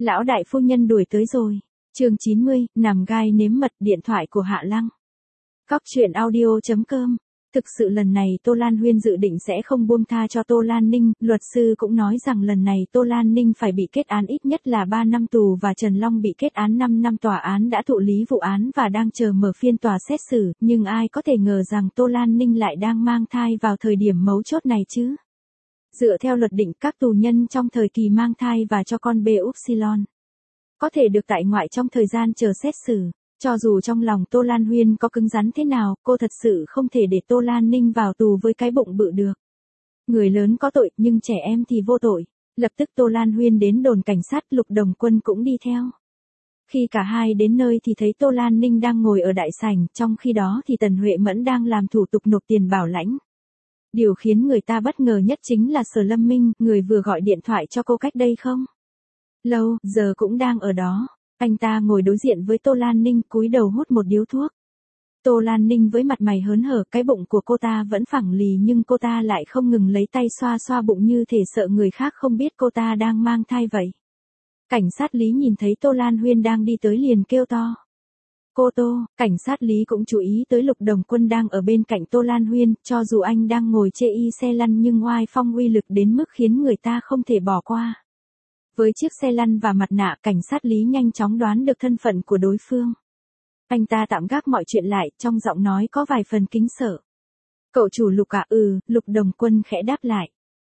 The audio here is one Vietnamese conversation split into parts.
Lão đại phu nhân đuổi tới rồi. Chương 90, nằm gai nếm mật, điện thoại của Hạ Lăng. Cóc truyện audio.com. Thực sự lần này Tô Lan Huyên dự định sẽ không buông tha cho Tô Lan Ninh, luật sư cũng nói rằng lần này Tô Lan Ninh phải bị kết án ít nhất là 3 năm tù và Trần Long bị kết án 5 năm. Tòa án đã thụ lý vụ án và đang chờ mở phiên tòa xét xử, nhưng ai có thể ngờ rằng Tô Lan Ninh lại đang mang thai vào thời điểm mấu chốt này chứ. Dựa theo luật định, các tù nhân trong thời kỳ mang thai và cho con bê upsilon có thể được tại ngoại trong thời gian chờ xét xử. Cho dù trong lòng Tô Lan Huyên có cứng rắn thế nào, cô thật sự không thể để Tô Lan Ninh vào tù với cái bụng bự được. Người lớn có tội, nhưng trẻ em thì vô tội. Lập tức Tô Lan Huyên đến đồn cảnh sát, Lục Đồng Quân cũng đi theo. Khi cả hai đến nơi thì thấy Tô Lan Ninh đang ngồi ở đại sảnh, trong khi đó thì Tần Huệ Mẫn đang làm thủ tục nộp tiền bảo lãnh. Điều khiến người ta bất ngờ nhất chính là Sở Lâm Minh, người vừa gọi điện thoại cho cô cách đây không lâu, giờ cũng đang ở đó. Anh ta ngồi đối diện với Tô Lan Ninh, cúi đầu hút một điếu thuốc. Tô Lan Ninh với mặt mày hớn hở, cái bụng của cô ta vẫn phẳng lì nhưng cô ta lại không ngừng lấy tay xoa xoa bụng như thể sợ người khác không biết cô ta đang mang thai vậy. Cảnh sát Lý nhìn thấy Tô Lan Huyên đang đi tới liền kêu to. Cô Tô, cảnh sát Lý cũng chú ý tới Lục Đồng Quân đang ở bên cạnh Tô Lan Huyên, cho dù anh đang ngồi chê y xe lăn nhưng oai phong uy lực đến mức khiến người ta không thể bỏ qua. Với chiếc xe lăn và mặt nạ, cảnh sát Lý nhanh chóng đoán được thân phận của đối phương. Anh ta tạm gác mọi chuyện lại, trong giọng nói có vài phần kính sợ. Cậu chủ Lục à? Lục Đồng Quân khẽ đáp lại.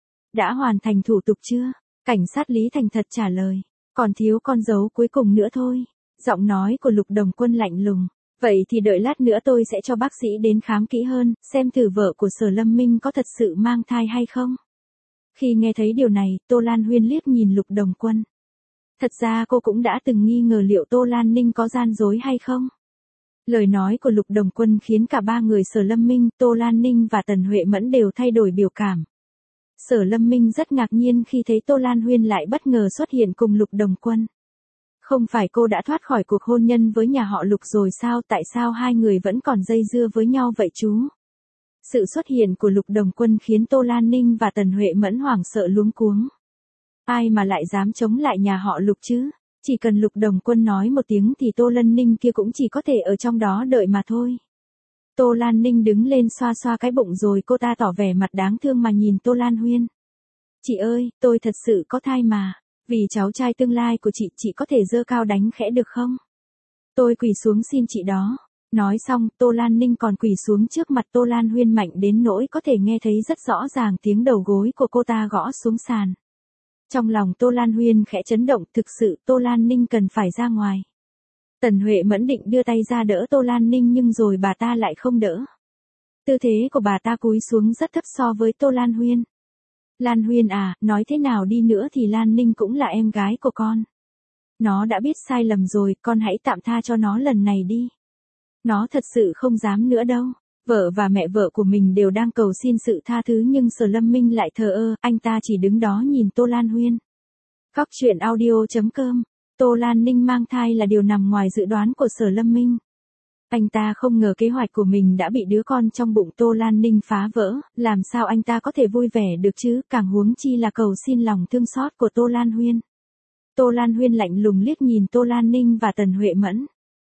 Đã hoàn thành thủ tục chưa? Cảnh sát Lý thành thật trả lời. Còn thiếu con dấu cuối cùng nữa thôi. Giọng nói của Lục Đồng Quân lạnh lùng. Vậy thì đợi lát nữa tôi sẽ cho bác sĩ đến khám kỹ hơn, xem thử vợ của Sở Lâm Minh có thật sự mang thai hay không. Khi nghe thấy điều này, Tô Lan Huyên liếc nhìn Lục Đồng Quân. Thật ra cô cũng đã từng nghi ngờ liệu Tô Lan Ninh có gian dối hay không. Lời nói của Lục Đồng Quân khiến cả ba người Sở Lâm Minh, Tô Lan Ninh và Tần Huệ Mẫn đều thay đổi biểu cảm. Sở Lâm Minh rất ngạc nhiên khi thấy Tô Lan Huyên lại bất ngờ xuất hiện cùng Lục Đồng Quân. Không phải cô đã thoát khỏi cuộc hôn nhân với nhà họ Lục rồi sao, tại sao hai người vẫn còn dây dưa với nhau vậy chú? Sự xuất hiện của Lục Đồng Quân khiến Tô Lan Ninh và Tần Huệ Mẫn hoảng sợ luống cuống. Ai mà lại dám chống lại nhà họ Lục chứ? Chỉ cần Lục Đồng Quân nói một tiếng thì Tô Lan Ninh kia cũng chỉ có thể ở trong đó đợi mà thôi. Tô Lan Ninh đứng lên xoa xoa cái bụng rồi cô ta tỏ vẻ mặt đáng thương mà nhìn Tô Lan Huyên. Chị ơi, tôi thật sự có thai mà. Vì cháu trai tương lai của chị có thể giơ cao đánh khẽ được không? Tôi quỳ xuống xin chị đó. Nói xong, Tô Lan Ninh còn quỳ xuống trước mặt Tô Lan Huyên mạnh đến nỗi có thể nghe thấy rất rõ ràng tiếng đầu gối của cô ta gõ xuống sàn. Trong lòng Tô Lan Huyên khẽ chấn động, thực sự Tô Lan Ninh cần phải ra ngoài. Tần Huệ Mẫn định đưa tay ra đỡ Tô Lan Ninh nhưng rồi bà ta lại không đỡ. Tư thế của bà ta cúi xuống rất thấp so với Tô Lan Huyên. Lan Huyên à, nói thế nào đi nữa thì Lan Ninh cũng là em gái của con. Nó đã biết sai lầm rồi, con hãy tạm tha cho nó lần này đi. Nó thật sự không dám nữa đâu. Vợ và mẹ vợ của mình đều đang cầu xin sự tha thứ nhưng Sở Lâm Minh lại thờ ơ, anh ta chỉ đứng đó nhìn Tô Lan Huyên. Cóc truyện audio.com. Tô Lan Ninh mang thai là điều nằm ngoài dự đoán của Sở Lâm Minh. Anh ta không ngờ kế hoạch của mình đã bị đứa con trong bụng Tô Lan Ninh phá vỡ, làm sao anh ta có thể vui vẻ được chứ, càng huống chi là cầu xin lòng thương xót của Tô Lan Huyên. Tô Lan Huyên lạnh lùng liếc nhìn Tô Lan Ninh và Tần Huệ Mẫn.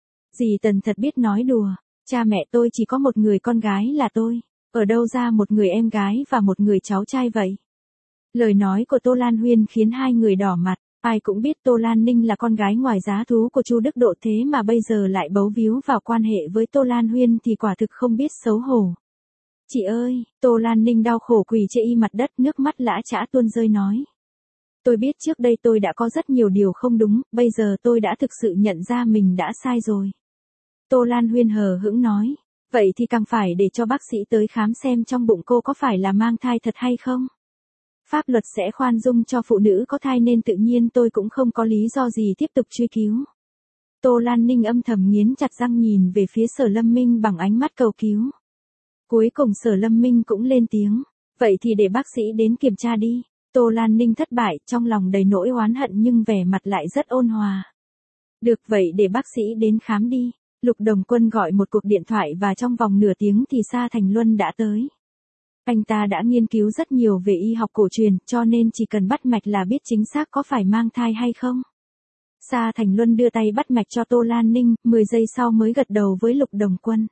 Dì Tần thật biết nói đùa, cha mẹ tôi chỉ có một người con gái là tôi, ở đâu ra một người em gái và một người cháu trai vậy? Lời nói của Tô Lan Huyên khiến hai người đỏ mặt, ai cũng biết Tô Lan Ninh là con gái ngoài giá thú của Chu Đức Độ thế mà bây giờ lại bấu víu vào quan hệ với Tô Lan Huyên thì quả thực không biết xấu hổ. Chị ơi, Tô Lan Ninh đau khổ quỳ chê y mặt đất, nước mắt lã chã tuôn rơi nói. Tôi biết trước đây tôi đã có rất nhiều điều không đúng, bây giờ tôi đã thực sự nhận ra mình đã sai rồi. Tô Lan Huyên hờ hững nói, vậy thì càng phải để cho bác sĩ tới khám xem trong bụng cô có phải là mang thai thật hay không. Pháp luật sẽ khoan dung cho phụ nữ có thai nên tự nhiên tôi cũng không có lý do gì tiếp tục truy cứu. Tô Lan Ninh âm thầm nghiến chặt răng nhìn về phía Sở Lâm Minh bằng ánh mắt cầu cứu. Cuối cùng Sở Lâm Minh cũng lên tiếng, vậy thì để bác sĩ đến kiểm tra đi. Tô Lan Ninh thất bại, trong lòng đầy nỗi oán hận nhưng vẻ mặt lại rất ôn hòa. Được vậy để bác sĩ đến khám đi. Lục Đồng Quân gọi một cuộc điện thoại và trong vòng nửa tiếng thì Sa Thành Luân đã tới. Anh ta đã nghiên cứu rất nhiều về y học cổ truyền cho nên chỉ cần bắt mạch là biết chính xác có phải mang thai hay không. Sa Thành Luân đưa tay bắt mạch cho Tô Lan Ninh, 10 giây sau mới gật đầu với Lục Đồng Quân.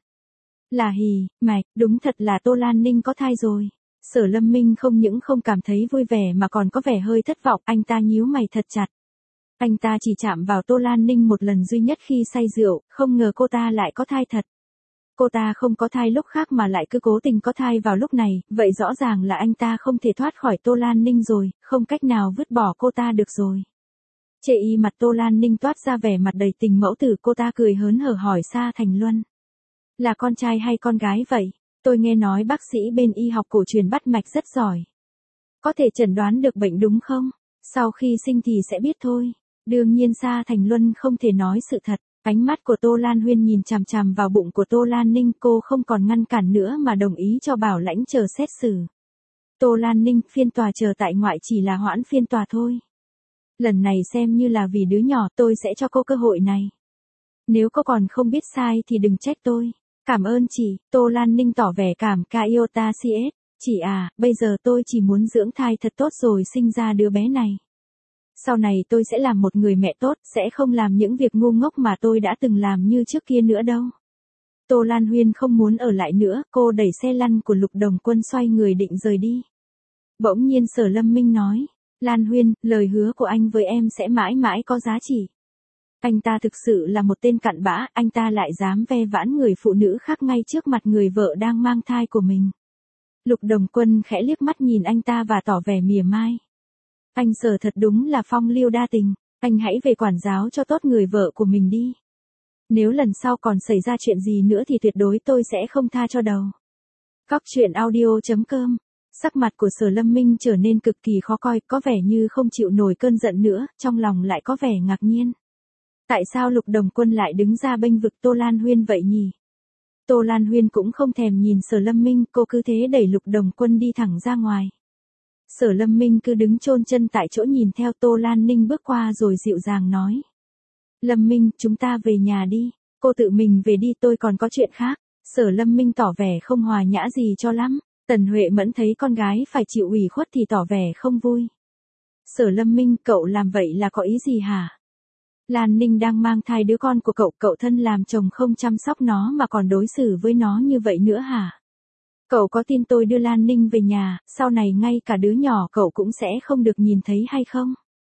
Là hì, mạch, đúng thật là Tô Lan Ninh có thai rồi. Sở Lâm Minh không những không cảm thấy vui vẻ mà còn có vẻ hơi thất vọng, anh ta nhíu mày thật chặt. Anh ta chỉ chạm vào Tô Lan Ninh một lần duy nhất khi say rượu, không ngờ cô ta lại có thai thật. Cô ta không có thai lúc khác mà lại cứ cố tình có thai vào lúc này, vậy rõ ràng là anh ta không thể thoát khỏi Tô Lan Ninh rồi, không cách nào vứt bỏ cô ta được rồi. Chê y mặt Tô Lan Ninh toát ra vẻ mặt đầy tình mẫu tử, cô ta cười hớn hở hỏi Sa Thành Luân. Là con trai hay con gái vậy? Tôi nghe nói bác sĩ bên y học cổ truyền bắt mạch rất giỏi. Có thể chẩn đoán được bệnh đúng không? Sau khi sinh thì sẽ biết thôi. Đương nhiên Sa Thành Luân không thể nói sự thật. Ánh mắt của Tô Lan Huyên nhìn chằm chằm vào bụng của Tô Lan Ninh, cô không còn ngăn cản nữa mà đồng ý cho bảo lãnh chờ xét xử. Tô Lan Ninh, phiên tòa chờ tại ngoại chỉ là hoãn phiên tòa thôi. Lần này xem như là vì đứa nhỏ, tôi sẽ cho cô cơ hội này. Nếu cô còn không biết sai thì đừng trách tôi. Cảm ơn chị, Tô Lan Ninh tỏ vẻ cảm Kaiota CS. Chị à, bây giờ tôi chỉ muốn dưỡng thai thật tốt rồi sinh ra đứa bé này. Sau này tôi sẽ làm một người mẹ tốt, sẽ không làm những việc ngu ngốc mà tôi đã từng làm như trước kia nữa đâu. Tô Lan Huyên không muốn ở lại nữa, cô đẩy xe lăn của Lục Đồng Quân xoay người định rời đi. Bỗng nhiên Sở Lâm Minh nói, Lan Huyên, lời hứa của anh với em sẽ mãi mãi có giá trị. Anh ta thực sự là một tên cặn bã, anh ta lại dám ve vãn người phụ nữ khác ngay trước mặt người vợ đang mang thai của mình. Lục Đồng Quân khẽ liếc mắt nhìn anh ta và tỏ vẻ mỉa mai. Anh Sở thật đúng là phong lưu đa tình, anh hãy về quản giáo cho tốt người vợ của mình đi. Nếu lần sau còn xảy ra chuyện gì nữa thì tuyệt đối tôi sẽ không tha cho đâu. Cóc truyện audio.com. Sắc mặt của Sở Lâm Minh trở nên cực kỳ khó coi, có vẻ như không chịu nổi cơn giận nữa, trong lòng lại có vẻ ngạc nhiên. Tại sao Lục Đồng Quân lại đứng ra bênh vực Tô Lan Huyên vậy nhỉ? Tô Lan Huyên cũng không thèm nhìn Sở Lâm Minh, cô cứ thế đẩy Lục Đồng Quân đi thẳng ra ngoài. Sở Lâm Minh cứ đứng chôn chân tại chỗ nhìn theo Tô Lan Ninh bước qua rồi dịu dàng nói. Lâm Minh, chúng ta về nhà đi, cô tự mình về đi, tôi còn có chuyện khác. Sở Lâm Minh tỏ vẻ không hòa nhã gì cho lắm. Tần Huệ Mẫn thấy con gái phải chịu ủy khuất thì tỏ vẻ không vui. Sở Lâm Minh, cậu làm vậy là có ý gì hả? Lan Ninh đang mang thai đứa con của cậu, cậu thân làm chồng không chăm sóc nó mà còn đối xử với nó như vậy nữa hả? Cậu có tin tôi đưa Lan Ninh về nhà, sau này ngay cả đứa nhỏ cậu cũng sẽ không được nhìn thấy hay không?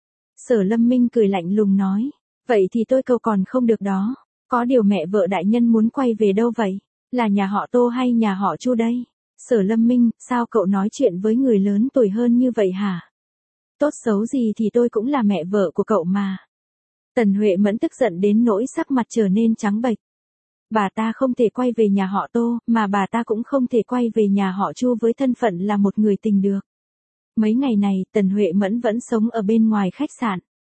Sở Lâm Minh cười lạnh lùng nói, vậy thì tôi cậu còn không được đó. Có điều mẹ vợ đại nhân muốn quay về đâu vậy? Là nhà họ Tô hay nhà họ Chu đây? Sở Lâm Minh, sao cậu nói chuyện với người lớn tuổi hơn như vậy hả? Tốt xấu gì thì tôi cũng là mẹ vợ của cậu mà. Tần Huệ Mẫn tức giận đến nỗi sắc mặt trở nên trắng bệch. Bà ta không thể quay về nhà họ Tô, mà bà ta cũng không thể quay về nhà họ Chu với thân phận là một người tình được. Mấy ngày này, Tần Huệ Mẫn vẫn sống ở bên ngoài khách sạn.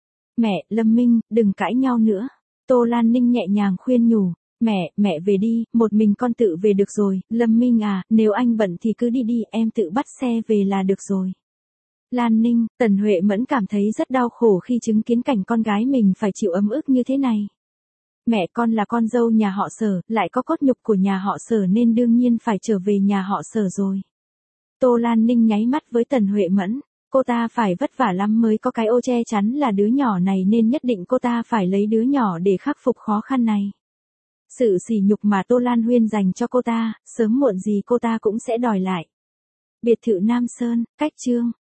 Mẹ, Lâm Minh, đừng cãi nhau nữa. Tô Lan Ninh nhẹ nhàng khuyên nhủ. Mẹ về đi, một mình con tự về được rồi. Lâm Minh à, nếu anh bận thì cứ đi đi, em tự bắt xe về là được rồi. Lan Ninh, Tần Huệ Mẫn cảm thấy rất đau khổ khi chứng kiến cảnh con gái mình phải chịu ấm ức như thế này. Mẹ con là con dâu nhà họ Sở, lại có cốt nhục của nhà họ Sở nên đương nhiên phải trở về nhà họ Sở rồi. Tô Lan Ninh nháy mắt với Tần Huệ Mẫn, cô ta phải vất vả lắm mới có cái ô che chắn là đứa nhỏ này nên nhất định cô ta phải lấy đứa nhỏ để khắc phục khó khăn này. Sự sỉ nhục mà Tô Lan Huyên dành cho cô ta, sớm muộn gì cô ta cũng sẽ đòi lại. Biệt thự Nam Sơn, cách chương